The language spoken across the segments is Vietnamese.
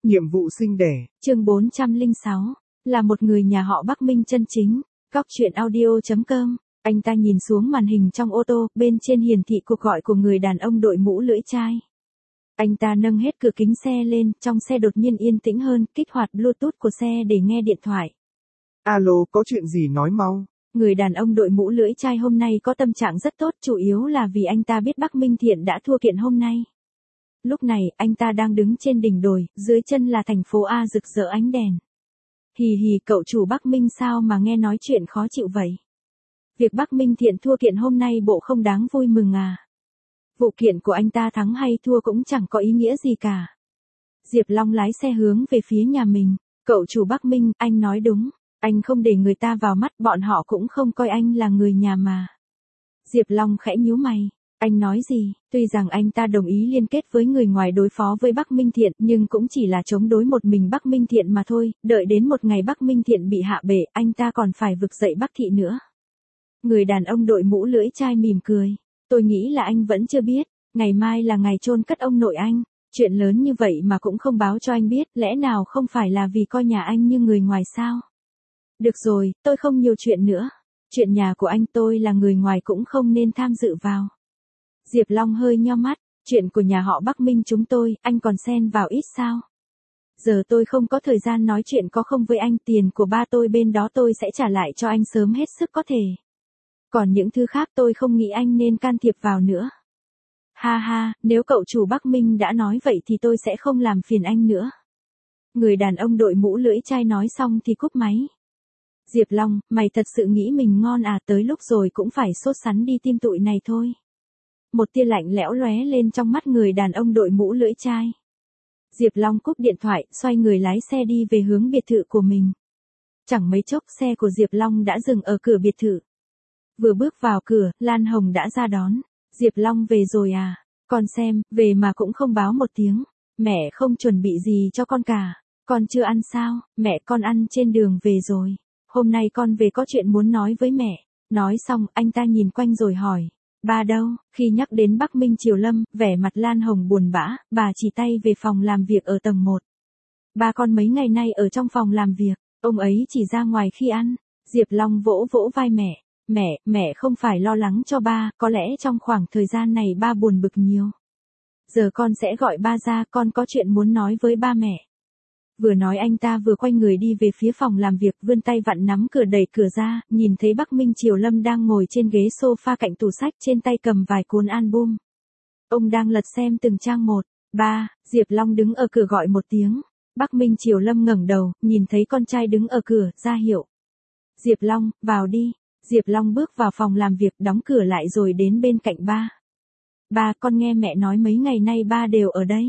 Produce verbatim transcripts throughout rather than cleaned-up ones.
Nhiệm vụ sinh đẻ. Chương bốn trăm lẻ sáu, là một người nhà họ Bắc Minh chân chính. Cóc truyện audio chấm com. Anh ta nhìn xuống màn hình trong ô tô, bên trên hiển thị cuộc gọi của người đàn ông đội mũ lưỡi chai. Anh ta nâng hết cửa kính xe lên, trong xe đột nhiên yên tĩnh hơn, kích hoạt Bluetooth của xe để nghe điện thoại. Alo, có chuyện gì nói mau. Người đàn ông đội mũ lưỡi chai hôm nay có tâm trạng rất tốt, chủ yếu là vì anh ta biết Bắc Minh Thiện đã thua kiện hôm nay. Lúc này, anh ta đang đứng trên đỉnh đồi, dưới chân là thành phố A rực rỡ ánh đèn. Hì hì, cậu chủ Bắc Minh sao mà nghe nói chuyện khó chịu vậy? Việc Bắc Minh Thiện thua kiện hôm nay bộ không đáng vui mừng à? Vụ kiện của anh ta thắng hay thua cũng chẳng có ý nghĩa gì cả. Diệp Long lái xe hướng về phía nhà mình. Cậu chủ Bắc Minh, anh nói đúng. Anh không để người ta vào mắt, bọn họ cũng không coi anh là người nhà mà. Diệp Long khẽ nhíu mày. Anh nói gì? Tuy rằng anh ta đồng ý liên kết với người ngoài đối phó với Bắc Minh Thiện, nhưng cũng chỉ là chống đối một mình Bắc Minh Thiện mà thôi. Đợi đến một ngày Bắc Minh Thiện bị hạ bệ, anh ta còn phải vực dậy Bắc Thị nữa. Người đàn ông đội mũ lưỡi chai mỉm cười. Tôi nghĩ là anh vẫn chưa biết. Ngày mai là ngày chôn cất ông nội anh. Chuyện lớn như vậy mà cũng không báo cho anh biết, lẽ nào không phải là vì coi nhà anh như người ngoài sao? Được rồi, tôi không nhiều chuyện nữa. Chuyện nhà của anh tôi là người ngoài cũng không nên tham dự vào. Diệp Long hơi nheo mắt. Chuyện của nhà họ Bắc Minh chúng tôi, anh còn xen vào ít sao? Giờ tôi không có thời gian nói chuyện có không với anh, tiền của ba tôi bên đó tôi sẽ trả lại cho anh sớm hết sức có thể. Còn những thứ khác tôi không nghĩ anh nên can thiệp vào nữa. Ha ha, nếu cậu chủ Bắc Minh đã nói vậy thì tôi sẽ không làm phiền anh nữa. Người đàn ông đội mũ lưỡi chai nói xong thì cúp máy. Diệp Long, mày thật sự nghĩ mình ngon à, tới lúc rồi cũng phải sốt sắn đi tim tụi này thôi. Một tia lạnh lẽo lóe lên trong mắt người đàn ông đội mũ lưỡi chai. Diệp Long cúp điện thoại, xoay người lái xe đi về hướng biệt thự của mình. Chẳng mấy chốc xe của Diệp Long đã dừng ở cửa biệt thự. Vừa bước vào cửa, Lan Hồng đã ra đón. Diệp Long về rồi à? Con xem, về mà cũng không báo một tiếng. Mẹ không chuẩn bị gì cho con cả. Con chưa ăn sao? Mẹ con ăn trên đường về rồi. Hôm nay con về có chuyện muốn nói với mẹ. Nói xong, anh ta nhìn quanh rồi hỏi. Ba đâu? Khi nhắc đến Bắc Minh Triều Lâm, vẻ mặt Lan Hồng buồn bã, bà chỉ tay về phòng làm việc ở tầng một. Ba con mấy ngày nay ở trong phòng làm việc, ông ấy chỉ ra ngoài khi ăn. Diệp Long vỗ vỗ vai mẹ. Mẹ, mẹ không phải lo lắng cho ba, có lẽ trong khoảng thời gian này ba buồn bực nhiều. Giờ con sẽ gọi ba ra, con có chuyện muốn nói với ba mẹ. Vừa nói anh ta vừa quay người đi về phía phòng làm việc, vươn tay vặn nắm cửa đẩy cửa ra, nhìn thấy Bắc Minh Triều Lâm đang ngồi trên ghế sofa cạnh tủ sách, trên tay cầm vài cuốn album. Ông đang lật xem từng trang một. Ba, Diệp Long đứng ở cửa gọi một tiếng. Bắc Minh Triều Lâm ngẩng đầu, nhìn thấy con trai đứng ở cửa, ra hiệu. Diệp Long, vào đi. Diệp Long bước vào phòng làm việc, đóng cửa lại rồi đến bên cạnh ba. Ba, con nghe mẹ nói mấy ngày nay ba đều ở đây.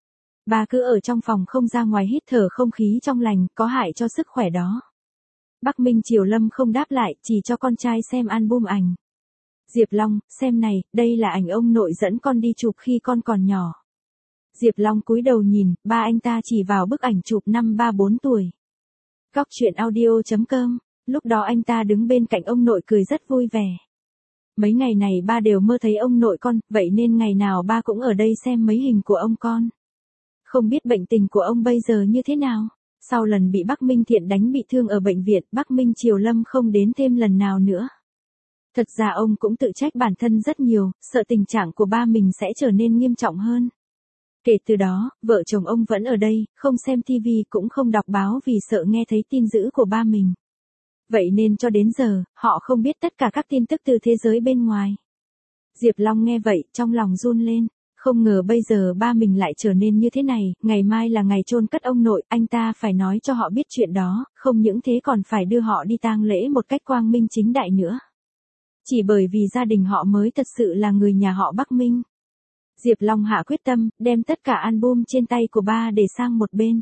Ba cứ ở trong phòng không ra ngoài hít thở không khí trong lành, có hại cho sức khỏe đó. Bắc Minh Triều Lâm không đáp lại, chỉ cho con trai xem album ảnh. Diệp Long, xem này, đây là ảnh ông nội dẫn con đi chụp khi con còn nhỏ. Diệp Long cúi đầu nhìn, ba anh ta chỉ vào bức ảnh chụp năm ba bốn tuổi. Cóc truyện audio chấm com. Lúc đó anh ta đứng bên cạnh ông nội cười rất vui vẻ. Mấy ngày này ba đều mơ thấy ông nội con, vậy nên ngày nào ba cũng ở đây xem mấy hình của ông con. Không biết bệnh tình của ông bây giờ như thế nào? Sau lần bị Bắc Minh Thiện đánh bị thương ở bệnh viện, Bắc Minh Triều Lâm không đến thêm lần nào nữa. Thật ra ông cũng tự trách bản thân rất nhiều, sợ tình trạng của ba mình sẽ trở nên nghiêm trọng hơn. Kể từ đó, vợ chồng ông vẫn ở đây, không xem tivi cũng không đọc báo vì sợ nghe thấy tin dữ của ba mình. Vậy nên cho đến giờ, họ không biết tất cả các tin tức từ thế giới bên ngoài. Diệp Long nghe vậy, trong lòng run lên. Không ngờ bây giờ ba mình lại trở nên như thế này, ngày mai là ngày chôn cất ông nội, anh ta phải nói cho họ biết chuyện đó, không những thế còn phải đưa họ đi tang lễ một cách quang minh chính đại nữa. Chỉ bởi vì gia đình họ mới thật sự là người nhà họ Bắc Minh. Diệp Long hạ quyết tâm, đem tất cả album trên tay của ba để sang một bên.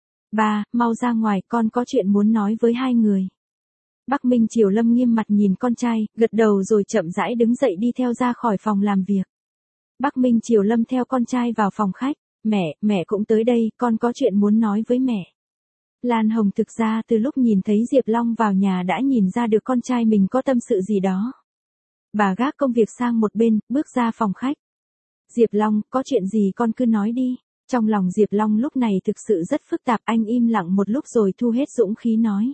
Ba, mau ra ngoài, con có chuyện muốn nói với hai người. Bắc Minh Triều Lâm nghiêm mặt nhìn con trai, gật đầu rồi chậm rãi đứng dậy đi theo ra khỏi phòng làm việc. Bắc Minh Triều Lâm theo con trai vào phòng khách. Mẹ, mẹ cũng tới đây, con có chuyện muốn nói với mẹ. Lan Hồng thực ra từ lúc nhìn thấy Diệp Long vào nhà đã nhìn ra được con trai mình có tâm sự gì đó. Bà gác công việc sang một bên, bước ra phòng khách. Diệp Long, có chuyện gì con cứ nói đi. Trong lòng Diệp Long lúc này thực sự rất phức tạp, anh im lặng một lúc rồi thu hết dũng khí nói.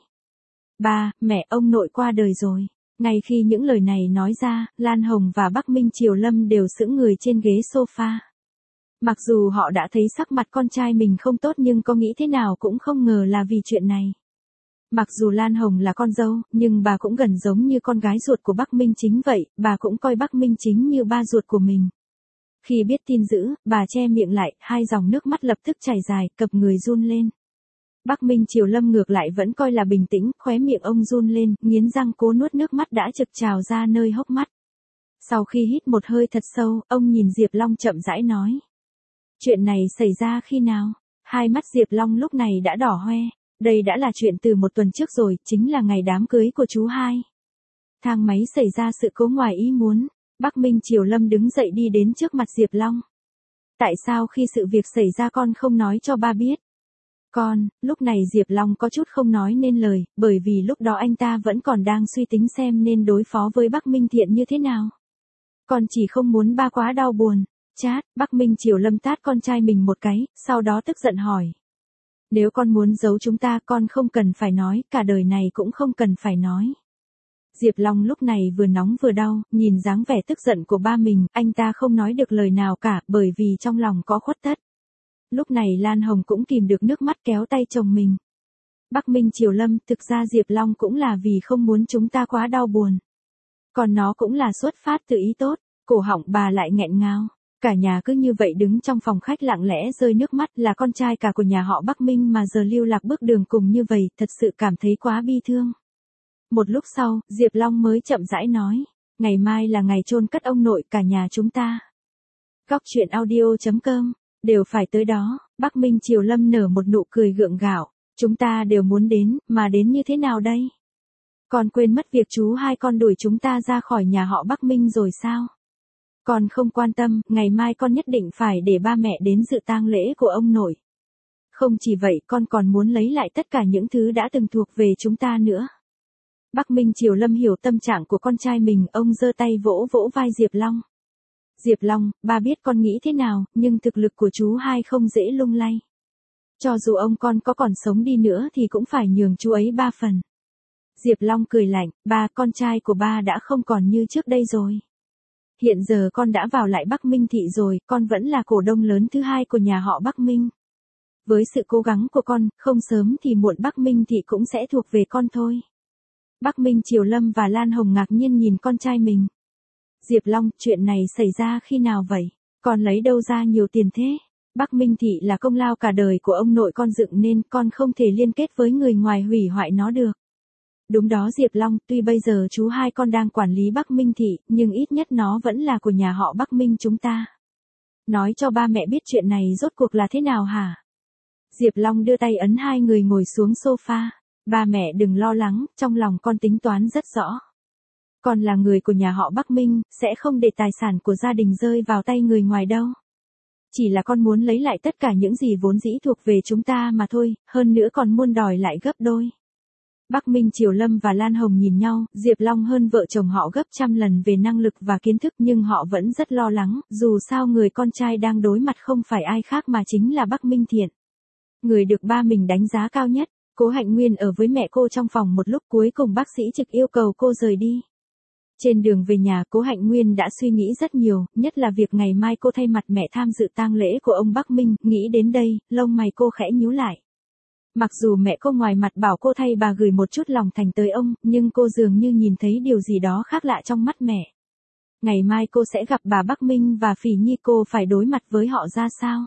Ba, mẹ, ông nội qua đời rồi. Ngay khi những lời này nói ra, Lan Hồng và Bắc Minh Triều Lâm đều sững người trên ghế sofa. Mặc dù họ đã thấy sắc mặt con trai mình không tốt nhưng có nghĩ thế nào cũng không ngờ là vì chuyện này. Mặc dù Lan Hồng là con dâu, nhưng bà cũng gần giống như con gái ruột của Bắc Minh Chính vậy, bà cũng coi Bắc Minh Chính như ba ruột của mình. Khi biết tin dữ, bà che miệng lại, hai dòng nước mắt lập tức chảy dài, cập người run lên. Bắc Minh Triều Lâm ngược lại vẫn coi là bình tĩnh, khóe miệng ông run lên, nghiến răng cố nuốt nước mắt đã trực trào ra nơi hốc mắt. Sau khi hít một hơi thật sâu, ông nhìn Diệp Long chậm rãi nói. Chuyện này xảy ra khi nào? Hai mắt Diệp Long lúc này đã đỏ hoe. Đây đã là chuyện từ một tuần trước rồi, chính là ngày đám cưới của chú hai. Thang máy xảy ra sự cố ngoài ý muốn. Bắc Minh Triều Lâm đứng dậy đi đến trước mặt Diệp Long. Tại sao khi sự việc xảy ra con không nói cho ba biết? Con, lúc này Diệp Long có chút không nói nên lời, bởi vì lúc đó anh ta vẫn còn đang suy tính xem nên đối phó với Bắc Minh Thiện như thế nào. Con chỉ không muốn ba quá đau buồn. Chát, Bắc Minh Triều Lâm tát con trai mình một cái, sau đó tức giận hỏi. Nếu con muốn giấu chúng ta con không cần phải nói, cả đời này cũng không cần phải nói. Diệp Long lúc này vừa nóng vừa đau, nhìn dáng vẻ tức giận của ba mình, anh ta không nói được lời nào cả, bởi vì trong lòng có khuất tất. Lúc này Lan Hồng cũng kìm được nước mắt kéo tay chồng mình. Bắc Minh Triều Lâm, thực ra Diệp Long cũng là vì không muốn chúng ta quá đau buồn. Còn nó cũng là xuất phát từ ý tốt, cổ họng bà lại nghẹn ngào. Cả nhà cứ như vậy đứng trong phòng khách lặng lẽ rơi nước mắt, là con trai cả của nhà họ Bắc Minh mà giờ lưu lạc bước đường cùng như vậy, thật sự cảm thấy quá bi thương. Một lúc sau, Diệp Long mới chậm rãi nói, ngày mai là ngày chôn cất ông nội cả nhà chúng ta. Góc truyện audio chấm com, đều phải tới đó. Bắc Minh Triều Lâm nở một nụ cười gượng gạo, chúng ta đều muốn đến, mà đến như thế nào đây? Con quên mất việc chú hai con đuổi chúng ta ra khỏi nhà họ Bắc Minh rồi sao? Con không quan tâm, ngày mai con nhất định phải để ba mẹ đến dự tang lễ của ông nội. Không chỉ vậy, con còn muốn lấy lại tất cả những thứ đã từng thuộc về chúng ta nữa. Bắc Minh Triều Lâm hiểu tâm trạng của con trai mình, ông giơ tay vỗ vỗ vai Diệp Long. Diệp Long, ba biết con nghĩ thế nào, nhưng thực lực của chú hai không dễ lung lay. Cho dù ông con có còn sống đi nữa thì cũng phải nhường chú ấy ba phần. Diệp Long cười lạnh, ba, con trai của ba đã không còn như trước đây rồi. Hiện giờ con đã vào lại Bắc Minh Thị rồi, con vẫn là cổ đông lớn thứ hai của nhà họ Bắc Minh. Với sự cố gắng của con, không sớm thì muộn Bắc Minh Thị cũng sẽ thuộc về con thôi. Bắc Minh Triều Lâm và Lan Hồng ngạc nhiên nhìn con trai mình. Diệp Long, chuyện này xảy ra khi nào vậy? Con lấy đâu ra nhiều tiền thế? Bắc Minh Thị là công lao cả đời của ông nội con dựng nên con không thể liên kết với người ngoài hủy hoại nó được. Đúng đó Diệp Long, tuy bây giờ chú hai con đang quản lý Bắc Minh Thị, nhưng ít nhất nó vẫn là của nhà họ Bắc Minh chúng ta. Nói cho ba mẹ biết chuyện này rốt cuộc là thế nào hả? Diệp Long đưa tay ấn hai người ngồi xuống sofa. Ba mẹ đừng lo lắng, trong lòng con tính toán rất rõ. Con là người của nhà họ Bắc Minh, sẽ không để tài sản của gia đình rơi vào tay người ngoài đâu. Chỉ là con muốn lấy lại tất cả những gì vốn dĩ thuộc về chúng ta mà thôi, hơn nữa còn muốn đòi lại gấp đôi. Bắc Minh Triều Lâm và Lan Hồng nhìn nhau, Diệp Long hơn vợ chồng họ gấp trăm lần về năng lực và kiến thức nhưng họ vẫn rất lo lắng, dù sao người con trai đang đối mặt không phải ai khác mà chính là Bắc Minh Thiện. Người được ba mình đánh giá cao nhất. Cố Hạnh Nguyên ở với mẹ cô trong phòng một lúc, cuối cùng bác sĩ trực yêu cầu cô rời đi. Trên đường về nhà, Cố Hạnh Nguyên đã suy nghĩ rất nhiều, nhất là việc ngày mai cô thay mặt mẹ tham dự tang lễ của ông Bắc Minh, nghĩ đến đây, lông mày cô khẽ nhíu lại. Mặc dù mẹ cô ngoài mặt bảo cô thay bà gửi một chút lòng thành tới ông, nhưng cô dường như nhìn thấy điều gì đó khác lạ trong mắt mẹ. Ngày mai cô sẽ gặp bà Bắc Minh và Phỉ Nhi, cô phải đối mặt với họ ra sao?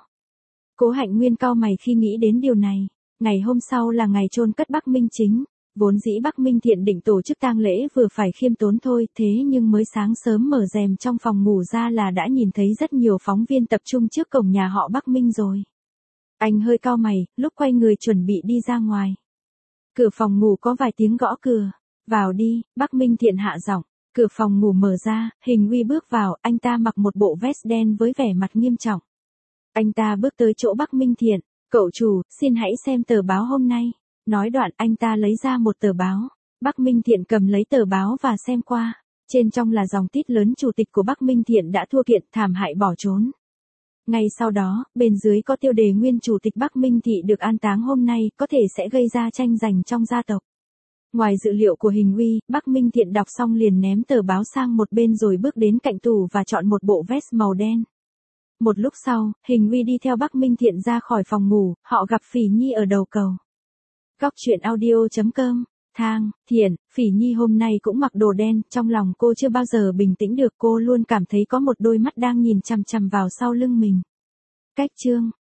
Cố Hạnh Nguyên cau mày khi nghĩ đến điều này. Ngày hôm sau là ngày chôn cất Bắc Minh Chính, vốn dĩ Bắc Minh Thiện định tổ chức tang lễ vừa phải khiêm tốn thôi, thế nhưng mới sáng sớm mở rèm trong phòng ngủ ra là đã nhìn thấy rất nhiều phóng viên tập trung trước cổng nhà họ Bắc Minh rồi. Anh hơi cau mày, lúc quay người chuẩn bị đi ra ngoài. Cửa phòng ngủ có vài tiếng gõ cửa. Vào đi, Bắc Minh Thiện hạ giọng. Cửa phòng ngủ mở ra, Hình Uy bước vào, anh ta mặc một bộ vest đen với vẻ mặt nghiêm trọng. Anh ta bước tới chỗ Bắc Minh Thiện. Cậu chủ, xin hãy xem tờ báo hôm nay. Nói đoạn anh ta lấy ra một tờ báo. Bắc Minh Thiện cầm lấy tờ báo và xem qua. Trên trong là dòng tít lớn: chủ tịch của Bắc Minh Thiện đã thua kiện, thảm hại bỏ trốn. Ngay sau đó, bên dưới có tiêu đề nguyên chủ tịch Bắc Minh Thị được an táng hôm nay, có thể sẽ gây ra tranh giành trong gia tộc. Ngoài dự liệu của Hình Uy, Bắc Minh Thiện đọc xong liền ném tờ báo sang một bên rồi bước đến cạnh tủ và chọn một bộ vest màu đen. Một lúc sau, Hình Uy đi theo Bắc Minh Thiện ra khỏi phòng ngủ, họ gặp Phỉ Nhi ở đầu cầu. Góc truyện audio chấm com. Thang, Thiện, Phỉ Nhi hôm nay cũng mặc đồ đen, trong lòng cô chưa bao giờ bình tĩnh được, cô luôn cảm thấy có một đôi mắt đang nhìn chằm chằm vào sau lưng mình. Cách chương